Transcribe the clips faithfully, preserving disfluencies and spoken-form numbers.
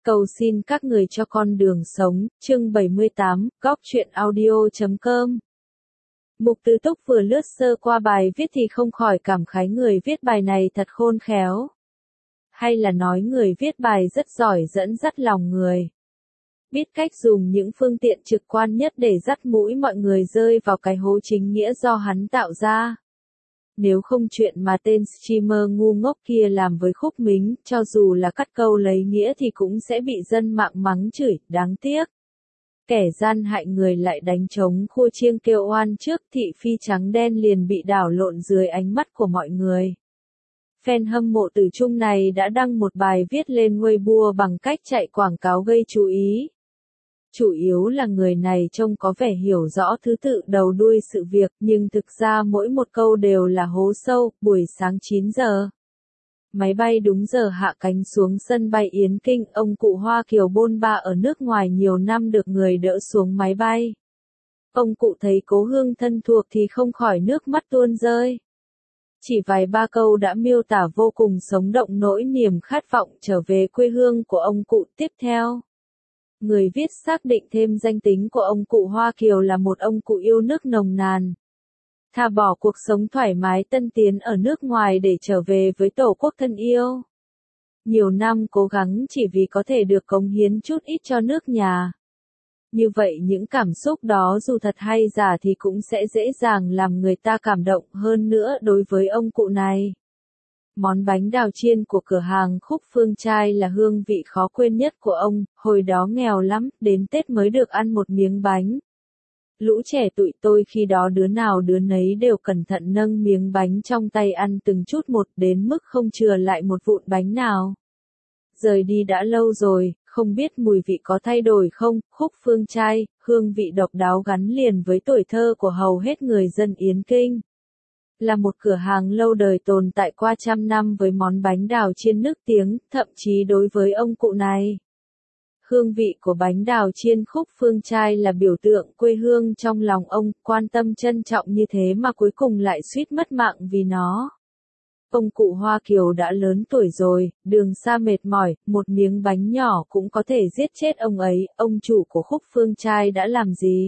Cầu xin các người cho con đường sống, chương bảy mươi tám, góc truyện audio chấm com. Mục Từ Túc vừa lướt sơ qua bài viết thì không khỏi cảm khái người viết bài này thật khôn khéo. Hay là nói người viết bài rất giỏi dẫn dắt lòng người. Biết cách dùng những phương tiện trực quan nhất để dắt mũi mọi người rơi vào cái hố chính nghĩa do hắn tạo ra. Nếu không chuyện mà tên streamer ngu ngốc kia làm với Khúc Mính, cho dù là cắt câu lấy nghĩa thì cũng sẽ bị dân mạng mắng chửi, đáng tiếc. Kẻ gian hại người lại đánh trống khua chiêng kêu oan trước thị phi trắng đen liền bị đảo lộn dưới ánh mắt của mọi người. Fan hâm mộ Từ Trung này đã đăng một bài viết lên Weibo bằng cách chạy quảng cáo gây chú ý. Chủ yếu là người này trông có vẻ hiểu rõ thứ tự đầu đuôi sự việc, nhưng thực ra mỗi một câu đều là hố sâu. Buổi sáng chín giờ. Máy bay đúng giờ hạ cánh xuống sân bay Yến Kinh, ông cụ Hoa Kiều bôn ba ở nước ngoài nhiều năm được người đỡ xuống máy bay. Ông cụ thấy cố hương thân thuộc thì không khỏi nước mắt tuôn rơi. Chỉ vài ba câu đã miêu tả vô cùng sống động nỗi niềm khát vọng trở về quê hương của ông cụ. Tiếp theo, người viết xác định thêm danh tính của ông cụ Hoa Kiều là một ông cụ yêu nước nồng nàn. Thà bỏ cuộc sống thoải mái tân tiến ở nước ngoài để trở về với tổ quốc thân yêu. Nhiều năm cố gắng chỉ vì có thể được cống hiến chút ít cho nước nhà. Như vậy những cảm xúc đó dù thật hay giả thì cũng sẽ dễ dàng làm người ta cảm động hơn nữa đối với ông cụ này. Món bánh đào chiên của cửa hàng Khúc Phương Trai là hương vị khó quên nhất của ông, hồi đó nghèo lắm, đến Tết mới được ăn một miếng bánh. Lũ trẻ tụi tôi khi đó đứa nào đứa nấy đều cẩn thận nâng miếng bánh trong tay ăn từng chút một đến mức không chừa lại một vụn bánh nào. Rời đi đã lâu rồi, không biết mùi vị có thay đổi không. Khúc Phương Trai, hương vị độc đáo gắn liền với tuổi thơ của hầu hết người dân Yến Kinh. Là một cửa hàng lâu đời tồn tại qua trăm năm với món bánh đào chiên nức tiếng, thậm chí đối với ông cụ này. Hương vị của bánh đào chiên Khúc Phương Trai là biểu tượng quê hương trong lòng ông, quan tâm trân trọng như thế mà cuối cùng lại suýt mất mạng vì nó. Ông cụ Hoa Kiều đã lớn tuổi rồi, đường xa mệt mỏi, một miếng bánh nhỏ cũng có thể giết chết ông ấy. Ông chủ của Khúc Phương Trai đã làm gì?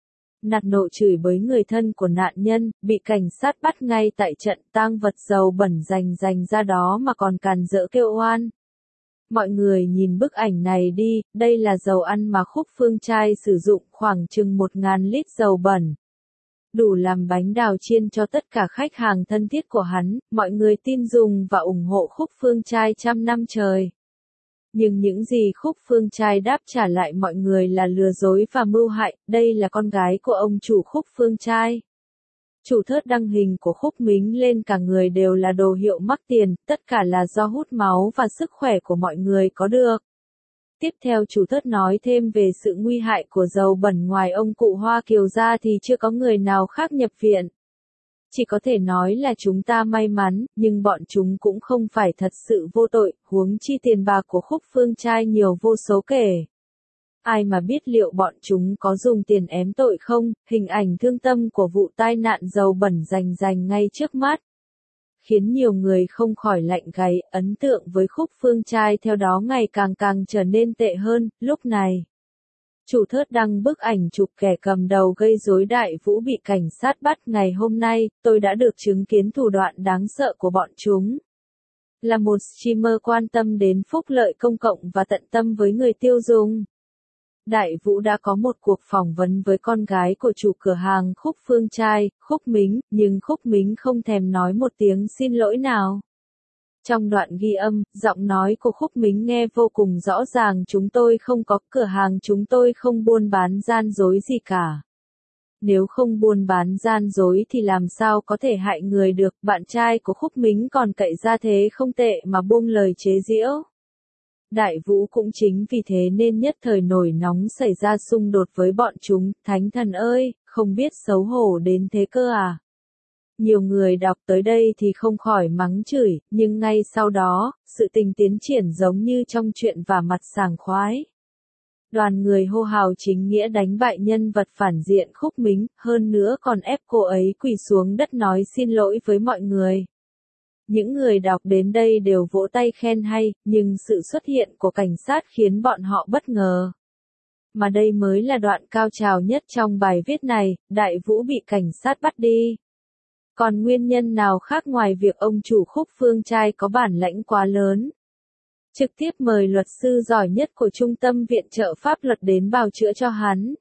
Nạt nộ chửi bới người thân của nạn nhân, bị cảnh sát bắt ngay tại trận, tang vật dầu bẩn rành rành ra đó mà còn càn rỡ kêu oan. Mọi người nhìn bức ảnh này đi, đây là dầu ăn mà Khúc Phương Trai sử dụng, khoảng chừng một nghìn lít dầu bẩn. Đủ làm bánh đào chiên cho tất cả khách hàng thân thiết của hắn, mọi người tin dùng và ủng hộ Khúc Phương Trai trăm năm trời. Nhưng những gì Khúc Phương Trai đáp trả lại mọi người là lừa dối và mưu hại. Đây là con gái của ông chủ Khúc Phương Trai. Chủ Thớt đăng hình của Khúc Mính lên cả người đều là đồ hiệu mắc tiền, tất cả là do hút máu và sức khỏe của mọi người có được. Tiếp theo chủ Thớt nói thêm về sự nguy hại của dầu bẩn, ngoài ông cụ Hoa Kiều ra thì chưa có người nào khác nhập viện. Chỉ có thể nói là chúng ta may mắn, nhưng bọn chúng cũng không phải thật sự vô tội, huống chi tiền bạc của Khúc Phương Trai nhiều vô số kể. Ai mà biết liệu bọn chúng có dùng tiền ém tội không. Hình ảnh thương tâm của vụ tai nạn dầu bẩn rành rành ngay trước mắt khiến nhiều người không khỏi lạnh gáy. Ấn tượng với Khúc Phương Trai theo đó ngày càng càng trở nên tệ hơn. Lúc này, chủ Thớt đăng bức ảnh chụp kẻ cầm đầu gây rối Đại Vũ bị cảnh sát bắt. Ngày hôm nay, tôi đã được chứng kiến thủ đoạn đáng sợ của bọn chúng. Là một streamer quan tâm đến phúc lợi công cộng và tận tâm với người tiêu dùng, Đại Vũ đã có một cuộc phỏng vấn với con gái của chủ cửa hàng Khúc Phương Trai, Khúc Mính, nhưng Khúc Mính không thèm nói một tiếng xin lỗi nào. Trong đoạn ghi âm, giọng nói của Khúc Mính nghe vô cùng rõ ràng: chúng tôi không có cửa hàng, chúng tôi không buôn bán gian dối gì cả. Nếu không buôn bán gian dối thì làm sao có thể hại người được. Bạn trai của Khúc Mính còn cậy ra thế không tệ mà buông lời chế giễu. Đại Vũ cũng chính vì thế nên nhất thời nổi nóng xảy ra xung đột với bọn chúng. Thánh thần ơi, không biết xấu hổ đến thế cơ à? Nhiều người đọc tới đây thì không khỏi mắng chửi, nhưng ngay sau đó, sự tình tiến triển giống như trong truyện và mặt sảng khoái. Đoàn người hô hào chính nghĩa đánh bại nhân vật phản diện Khúc Mính, hơn nữa còn ép cô ấy quỳ xuống đất nói xin lỗi với mọi người. Những người đọc đến đây đều vỗ tay khen hay, nhưng sự xuất hiện của cảnh sát khiến bọn họ bất ngờ. Mà đây mới là đoạn cao trào nhất trong bài viết này, Đại Vũ bị cảnh sát bắt đi. Còn nguyên nhân nào khác ngoài việc ông chủ Khúc Phương trai có bản lãnh quá lớn? Trực tiếp mời luật sư giỏi nhất của Trung tâm Viện trợ Pháp luật đến bào chữa cho hắn.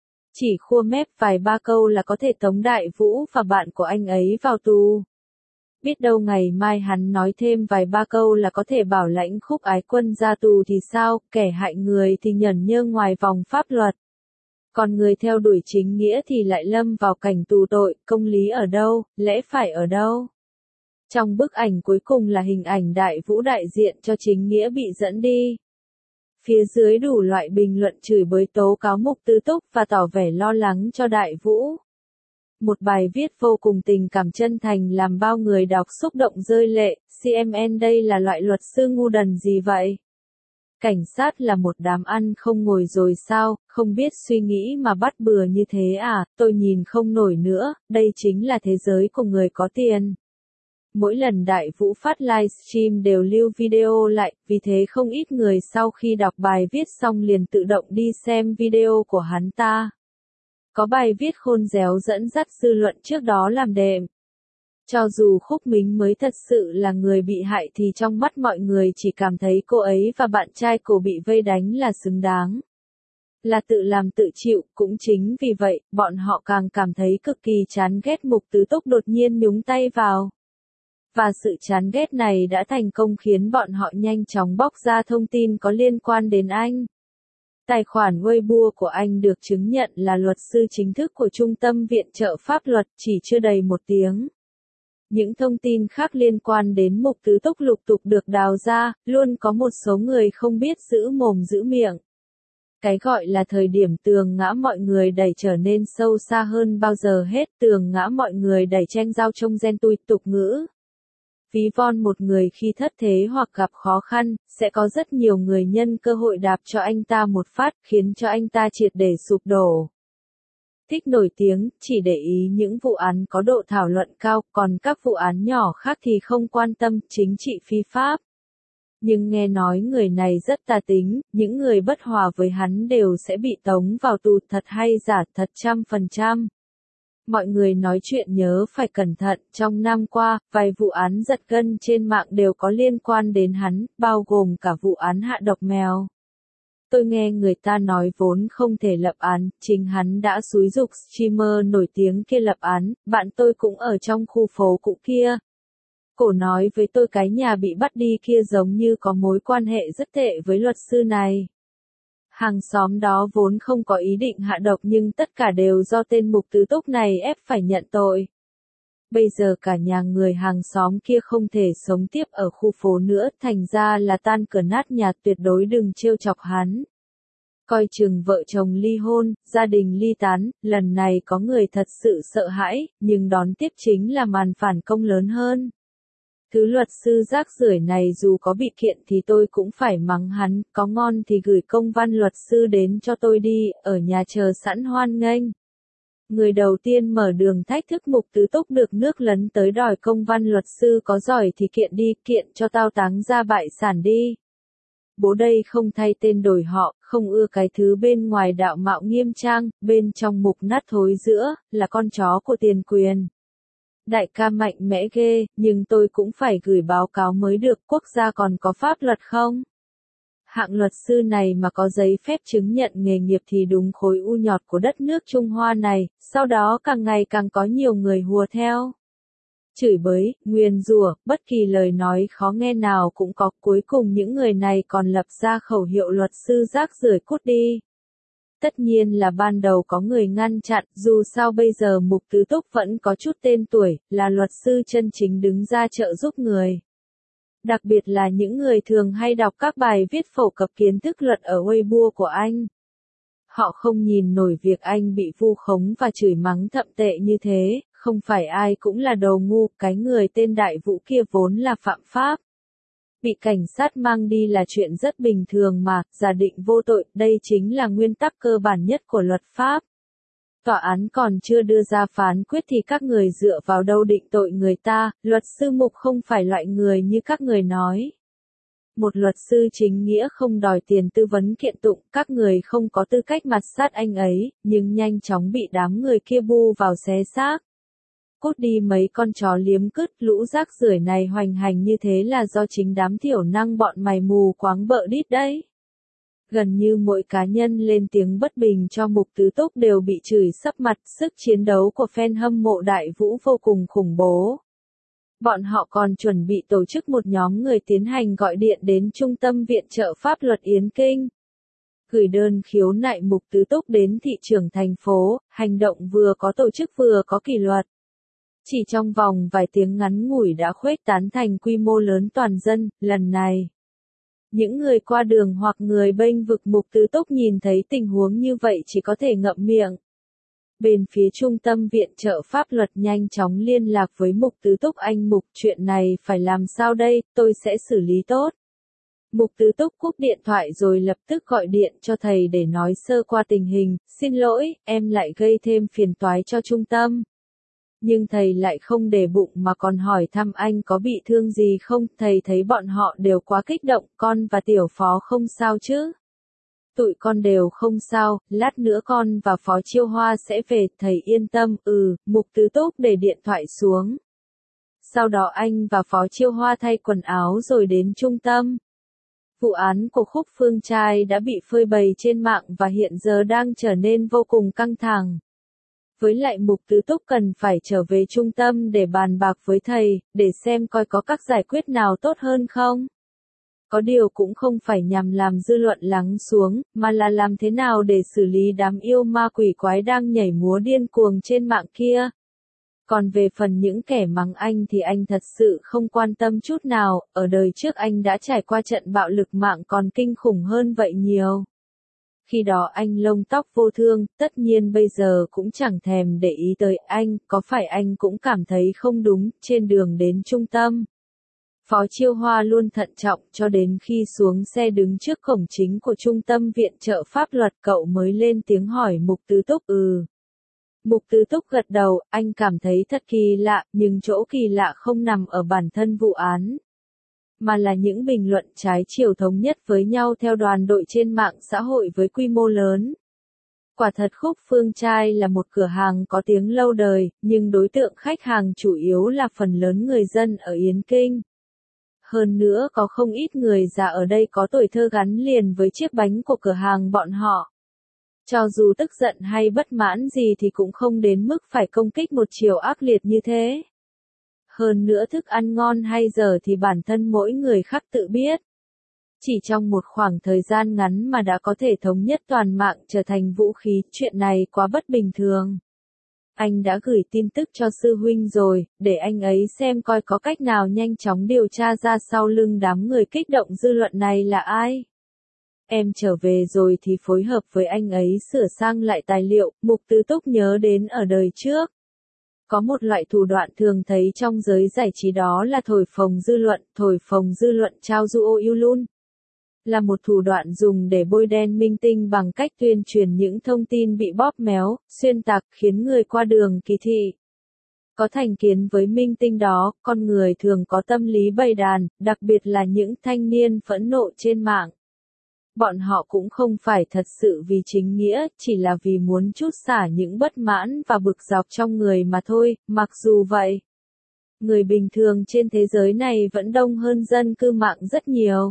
Chỉ khua mép vài ba câu là có thể tống Đại Vũ và bạn của anh ấy vào tù. Biết đâu ngày mai hắn nói thêm vài ba câu là có thể bảo lãnh Khúc Ái Quân ra tù thì sao, kẻ hại người thì nhởn nhơ ngoài vòng pháp luật. Còn người theo đuổi chính nghĩa thì lại lâm vào cảnh tù tội, công lý ở đâu, lẽ phải ở đâu. Trong bức ảnh cuối cùng là hình ảnh Đại Vũ đại diện cho chính nghĩa bị dẫn đi. Phía dưới đủ loại bình luận chửi bới tố cáo Mục Tư Túc và tỏ vẻ lo lắng cho Đại Vũ. Một bài viết vô cùng tình cảm chân thành làm bao người đọc xúc động rơi lệ, xê em en đây là loại luật sư ngu đần gì vậy? Cảnh sát là một đám ăn không ngồi rồi sao, không biết suy nghĩ mà bắt bừa như thế à, tôi nhìn không nổi nữa, đây chính là thế giới của người có tiền. Mỗi lần Đại Vũ phát livestream đều lưu video lại, vì thế không ít người sau khi đọc bài viết xong liền tự động đi xem video của hắn ta. Có bài viết khôn réo dẫn dắt dư luận trước đó làm đệm. Cho dù Khúc Mính mới thật sự là người bị hại thì trong mắt mọi người chỉ cảm thấy cô ấy và bạn trai cô bị vây đánh là xứng đáng. Là tự làm tự chịu, cũng chính vì vậy, bọn họ càng cảm thấy cực kỳ chán ghét Mục Tứ Túc đột nhiên nhúng tay vào. Và sự chán ghét này đã thành công khiến bọn họ nhanh chóng bóc ra thông tin có liên quan đến anh. Tài khoản Weibo của anh được chứng nhận là luật sư chính thức của Trung tâm Viện trợ Pháp luật chỉ chưa đầy một tiếng. Những thông tin khác liên quan đến Mục Tứ Túc lục tục được đào ra, luôn có một số người không biết giữ mồm giữ miệng. Cái gọi là thời điểm tường ngã mọi người đẩy trở nên sâu xa hơn bao giờ hết, tường ngã mọi người đẩy tranh giao trong gen tui tục ngữ. Ví von một người khi thất thế hoặc gặp khó khăn, sẽ có rất nhiều người nhân cơ hội đạp cho anh ta một phát, khiến cho anh ta triệt để sụp đổ. Thích nổi tiếng, chỉ để ý những vụ án có độ thảo luận cao, còn các vụ án nhỏ khác thì không quan tâm, chính trị phi pháp. Nhưng nghe nói người này rất tà tính, những người bất hòa với hắn đều sẽ bị tống vào tù, thật hay giả, thật trăm phần trăm. Mọi người nói chuyện nhớ phải cẩn thận, trong năm qua, vài vụ án giật gân trên mạng đều có liên quan đến hắn, bao gồm cả vụ án hạ độc mèo. Tôi nghe người ta nói vốn không thể lập án, chính hắn đã xúi giục streamer nổi tiếng kia lập án, bạn tôi cũng ở trong khu phố cũ kia. Cổ nói với tôi cái nhà bị bắt đi kia giống như có mối quan hệ rất tệ với luật sư này. Hàng xóm đó vốn không có ý định hạ độc nhưng tất cả đều do tên Mục Tứ Túc này ép phải nhận tội. Bây giờ cả nhà người hàng xóm kia không thể sống tiếp ở khu phố nữa, thành ra là tan cửa nát nhà, tuyệt đối đừng trêu chọc hắn. Coi chừng vợ chồng ly hôn, gia đình ly tán, lần này có người thật sự sợ hãi, nhưng đón tiếp chính là màn phản công lớn hơn. Thứ luật sư rác rưởi này dù có bị kiện thì tôi cũng phải mắng hắn, có ngon thì gửi công văn luật sư đến cho tôi đi, ở nhà chờ sẵn hoan nghênh. Người đầu tiên mở đường thách thức Mục Tứ Túc được nước lấn tới đòi công văn luật sư có giỏi thì kiện đi, kiện cho tao táng ra bại sản đi. Bố đây không thay tên đổi họ, không ưa cái thứ bên ngoài đạo mạo nghiêm trang, bên trong mục nát thối giữa, là con chó của tiền quyền. Đại ca mạnh mẽ ghê, nhưng tôi cũng phải gửi báo cáo mới được, quốc gia còn có pháp luật không? Hạng luật sư này mà có giấy phép chứng nhận nghề nghiệp thì đúng khối u nhọt của đất nước Trung Hoa này, sau đó càng ngày càng có nhiều người hùa theo. Chửi bới, nguyền rủa, bất kỳ lời nói khó nghe nào cũng có, cuối cùng những người này còn lập ra khẩu hiệu luật sư rác rưởi cút đi. Tất nhiên là ban đầu có người ngăn chặn, dù sao bây giờ Mục Tứ Túc vẫn có chút tên tuổi, là luật sư chân chính đứng ra trợ giúp người. Đặc biệt là những người thường hay đọc các bài viết phổ cập kiến thức luật ở Weibo của anh. Họ không nhìn nổi việc anh bị vu khống và chửi mắng thậm tệ như thế, không phải ai cũng là đồ ngu, cái người tên Đại Vũ kia vốn là phạm pháp. Bị cảnh sát mang đi là chuyện rất bình thường mà, giả định vô tội, đây chính là nguyên tắc cơ bản nhất của luật pháp. tòa án còn chưa đưa ra phán quyết thì các người dựa vào đâu định tội người ta, luật sư Mục không phải loại người như các người nói. Một luật sư chính nghĩa không đòi tiền tư vấn kiện tụng, các người không có tư cách mặt sát anh ấy, nhưng nhanh chóng bị đám người kia bu vào xé xác. Cút đi mấy con chó liếm cứt, lũ rác rưởi này hoành hành như thế là do chính đám thiểu năng bọn mày mù quáng bợ đít đấy. Gần như mỗi cá nhân lên tiếng bất bình cho Mục Tứ Túc đều bị chửi sấp mặt, sức chiến đấu của fan hâm mộ Đại Vũ vô cùng khủng bố. Bọn họ còn chuẩn bị tổ chức một nhóm người tiến hành gọi điện đến Trung tâm Viện trợ Pháp luật Yến Kinh. Gửi đơn khiếu nại Mục Tứ Túc đến thị trưởng thành phố, hành động vừa có tổ chức vừa có kỷ luật. Chỉ trong vòng vài tiếng ngắn ngủi đã khuếch tán thành quy mô lớn toàn dân, lần này. Những người qua đường hoặc người bênh vực Mục Tứ Túc nhìn thấy tình huống như vậy chỉ có thể ngậm miệng. Bên phía Trung tâm Viện trợ Pháp luật nhanh chóng liên lạc với Mục Tứ Túc, anh Mục, chuyện này phải làm sao đây, tôi sẽ xử lý tốt. Mục Tứ Túc cúp điện thoại rồi lập tức gọi điện cho thầy để nói sơ qua tình hình, xin lỗi, em lại gây thêm phiền toái cho trung tâm. Nhưng thầy lại không để bụng mà còn hỏi thăm anh có bị thương gì không, thầy thấy bọn họ đều quá kích động, con và tiểu phó không sao chứ. Tụi con đều không sao, lát nữa con và Phó Chiêu Hoa sẽ về, thầy yên tâm, ừ, Mục Tứ Túc để điện thoại xuống. Sau đó anh và Phó Chiêu Hoa thay quần áo rồi đến trung tâm. Vụ án của Khúc Phương Trai đã bị phơi bày trên mạng và hiện giờ đang trở nên vô cùng căng thẳng. Với lại Mục Tứ Túc cần phải trở về trung tâm để bàn bạc với thầy, để xem coi có các giải quyết nào tốt hơn không. Có điều cũng không phải nhằm làm dư luận lắng xuống, mà là làm thế nào để xử lý đám yêu ma quỷ quái đang nhảy múa điên cuồng trên mạng kia. Còn về phần những kẻ mắng anh thì anh thật sự không quan tâm chút nào, ở đời trước anh đã trải qua trận bạo lực mạng còn kinh khủng hơn vậy nhiều. Khi đó anh lông tóc vô thương, tất nhiên bây giờ cũng chẳng thèm để ý tới anh, có phải anh cũng cảm thấy không đúng, trên đường đến trung tâm. Phó Chiêu Hoa luôn thận trọng cho đến khi xuống xe đứng trước cổng chính của Trung tâm Viện trợ Pháp luật cậu mới lên tiếng hỏi Mục Tứ Túc. Ừ. Mục Tứ Túc gật đầu, anh cảm thấy thật kỳ lạ, nhưng chỗ kỳ lạ không nằm ở bản thân vụ án, mà là những bình luận trái chiều thống nhất với nhau theo đoàn đội trên mạng xã hội với quy mô lớn. Quả thật Khúc Phương Trai là một cửa hàng có tiếng lâu đời, nhưng đối tượng khách hàng chủ yếu là phần lớn người dân ở Yến Kinh. Hơn nữa có không ít người già ở đây có tuổi thơ gắn liền với chiếc bánh của cửa hàng bọn họ. Cho dù tức giận hay bất mãn gì thì cũng không đến mức phải công kích một chiều ác liệt như thế. Hơn nữa thức ăn ngon hay dở thì bản thân mỗi người khác tự biết. Chỉ trong một khoảng thời gian ngắn mà đã có thể thống nhất toàn mạng trở thành vũ khí, chuyện này quá bất bình thường. Anh đã gửi tin tức cho sư huynh rồi, để anh ấy xem coi có cách nào nhanh chóng điều tra ra sau lưng đám người kích động dư luận này là ai. Em trở về rồi thì phối hợp với anh ấy sửa sang lại tài liệu, Mục Tứ Túc nhớ đến ở đời trước. Có một loại thủ đoạn thường thấy trong giới giải trí đó là thổi phồng dư luận, thổi phồng dư luận trao du ô yêu luôn. Là một thủ đoạn dùng để bôi đen minh tinh bằng cách tuyên truyền những thông tin bị bóp méo, xuyên tạc khiến người qua đường kỳ thị. Có thành kiến với minh tinh đó, con người thường có tâm lý bầy đàn, đặc biệt là những thanh niên phẫn nộ trên mạng. Bọn họ cũng không phải thật sự vì chính nghĩa, chỉ là vì muốn trút xả những bất mãn và bực dọc trong người mà thôi, mặc dù vậy. Người bình thường trên thế giới này vẫn đông hơn dân cư mạng rất nhiều.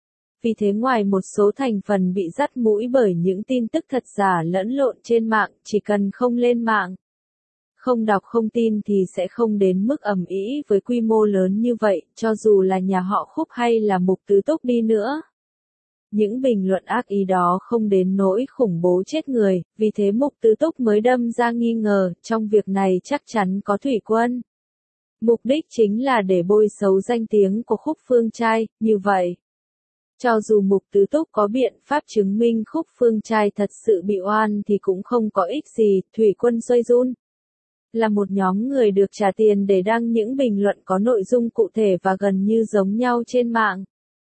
Vì thế ngoài một số thành phần bị dắt mũi bởi những tin tức thật giả lẫn lộn trên mạng, chỉ cần không lên mạng, không đọc không tin thì sẽ không đến mức ầm ĩ với quy mô lớn như vậy, cho dù là nhà họ Khúc hay là Mục Tứ Túc đi nữa. Những bình luận ác ý đó không đến nỗi khủng bố chết người, vì thế Mục Tứ Túc mới đâm ra nghi ngờ, trong việc này chắc chắn có thủy quân. Mục đích chính là để bôi xấu danh tiếng của Khúc Phương Trai, như vậy. Cho dù Mục Tứ Túc có biện pháp chứng minh Khúc Phương Trai thật sự bị oan thì cũng không có ích gì, thủy quân xoay run. Là một nhóm người được trả tiền để đăng những bình luận có nội dung cụ thể và gần như giống nhau trên mạng.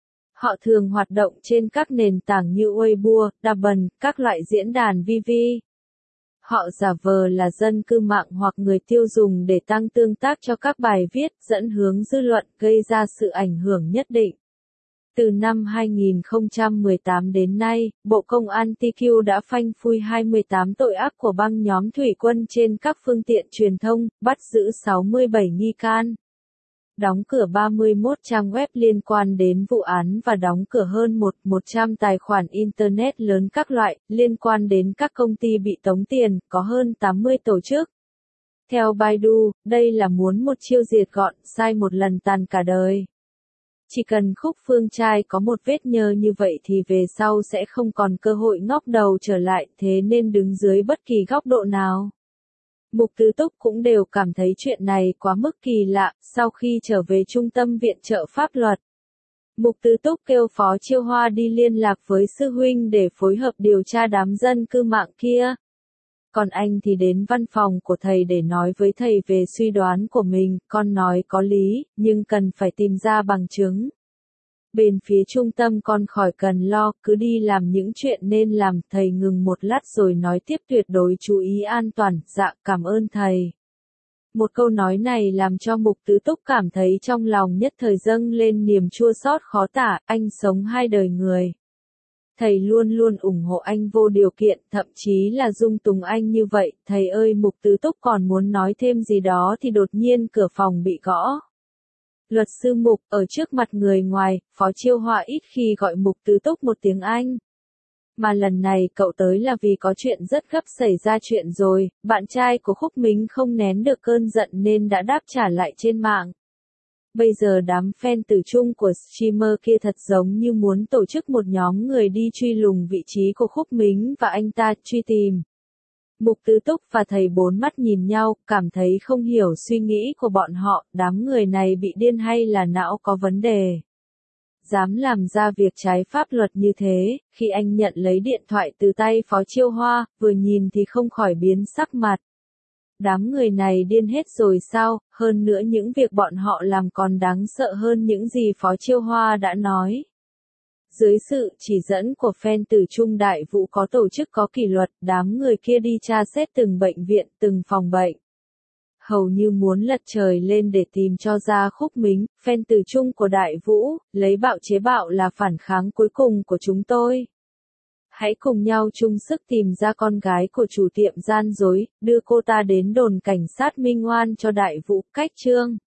Họ thường hoạt động trên các nền tảng như Weibo, Douban, các loại diễn đàn vi vi. Họ giả vờ là dân cư mạng hoặc người tiêu dùng để tăng tương tác cho các bài viết, dẫn hướng dư luận, gây ra sự ảnh hưởng nhất định. Từ năm hai nghìn không trăm mười tám đến nay, Bộ Công an tê quy đã phanh phui hai mươi tám tội ác của băng nhóm thủy quân trên các phương tiện truyền thông, bắt giữ sáu mươi bảy nghi can. Đóng cửa ba mươi mốt trang web liên quan đến vụ án và đóng cửa hơn một nghìn một trăm tài khoản Internet lớn các loại, liên quan đến các công ty bị tống tiền, có hơn tám mươi tổ chức. Theo Baidu, đây là muốn một chiêu diệt gọn, sai một lần tàn cả đời. Chỉ cần Khúc Phương Trai có một vết nhơ như vậy thì về sau sẽ không còn cơ hội ngóc đầu trở lại, thế nên đứng dưới bất kỳ góc độ nào. Mục Tứ Túc cũng đều cảm thấy chuyện này quá mức kỳ lạ, sau khi trở về trung tâm viện trợ pháp luật. Mục Tứ Túc kêu Phó Chiêu Hoa đi liên lạc với sư huynh để phối hợp điều tra đám dân cư mạng kia. Còn anh thì đến văn phòng của thầy để nói với thầy về suy đoán của mình, con nói có lý, nhưng cần phải tìm ra bằng chứng. Bên phía trung tâm con khỏi cần lo, cứ đi làm những chuyện nên làm, thầy ngừng một lát rồi nói tiếp tuyệt đối chú ý an toàn, dạ cảm ơn thầy. Một câu nói này làm cho Mục Tứ Túc cảm thấy trong lòng nhất thời dâng lên niềm chua xót khó tả, anh sống hai đời người. Thầy luôn luôn ủng hộ anh vô điều kiện, thậm chí là dung túng anh như vậy, thầy ơi. Mục Tứ Túc còn muốn nói thêm gì đó thì đột nhiên cửa phòng bị gõ. Luật sư Mục, ở trước mặt người ngoài, Phó Chiêu Hoa ít khi gọi Mục Tứ Túc một tiếng Anh. Mà lần này cậu tới là vì có chuyện rất gấp xảy ra chuyện rồi, bạn trai của Khúc Mính không nén được cơn giận nên đã đáp trả lại trên mạng. Bây giờ đám fan tử trung của streamer kia thật giống như muốn tổ chức một nhóm người đi truy lùng vị trí của Khúc Mính và anh ta, truy tìm. Mục Tứ Túc và thầy bốn mắt nhìn nhau, cảm thấy không hiểu suy nghĩ của bọn họ, đám người này bị điên hay là não có vấn đề. Dám làm ra việc trái pháp luật như thế, khi anh nhận lấy điện thoại từ tay Phó Chiêu Hoa, vừa nhìn thì không khỏi biến sắc mặt. Đám người này điên hết rồi sao, hơn nữa những việc bọn họ làm còn đáng sợ hơn những gì Phó Chiêu Hoa đã nói. Dưới sự chỉ dẫn của fan tử Trung Đại Vũ có tổ chức có kỷ luật, đám người kia đi tra xét từng bệnh viện, từng phòng bệnh. Hầu như muốn lật trời lên để tìm cho ra Khúc Mính, fan tử Trung của Đại Vũ, lấy bạo chế bạo là phản kháng cuối cùng của chúng tôi. Hãy cùng nhau chung sức tìm ra con gái của chủ tiệm gian dối, đưa cô ta đến đồn cảnh sát minh oan cho Đại Vũ, cách chương.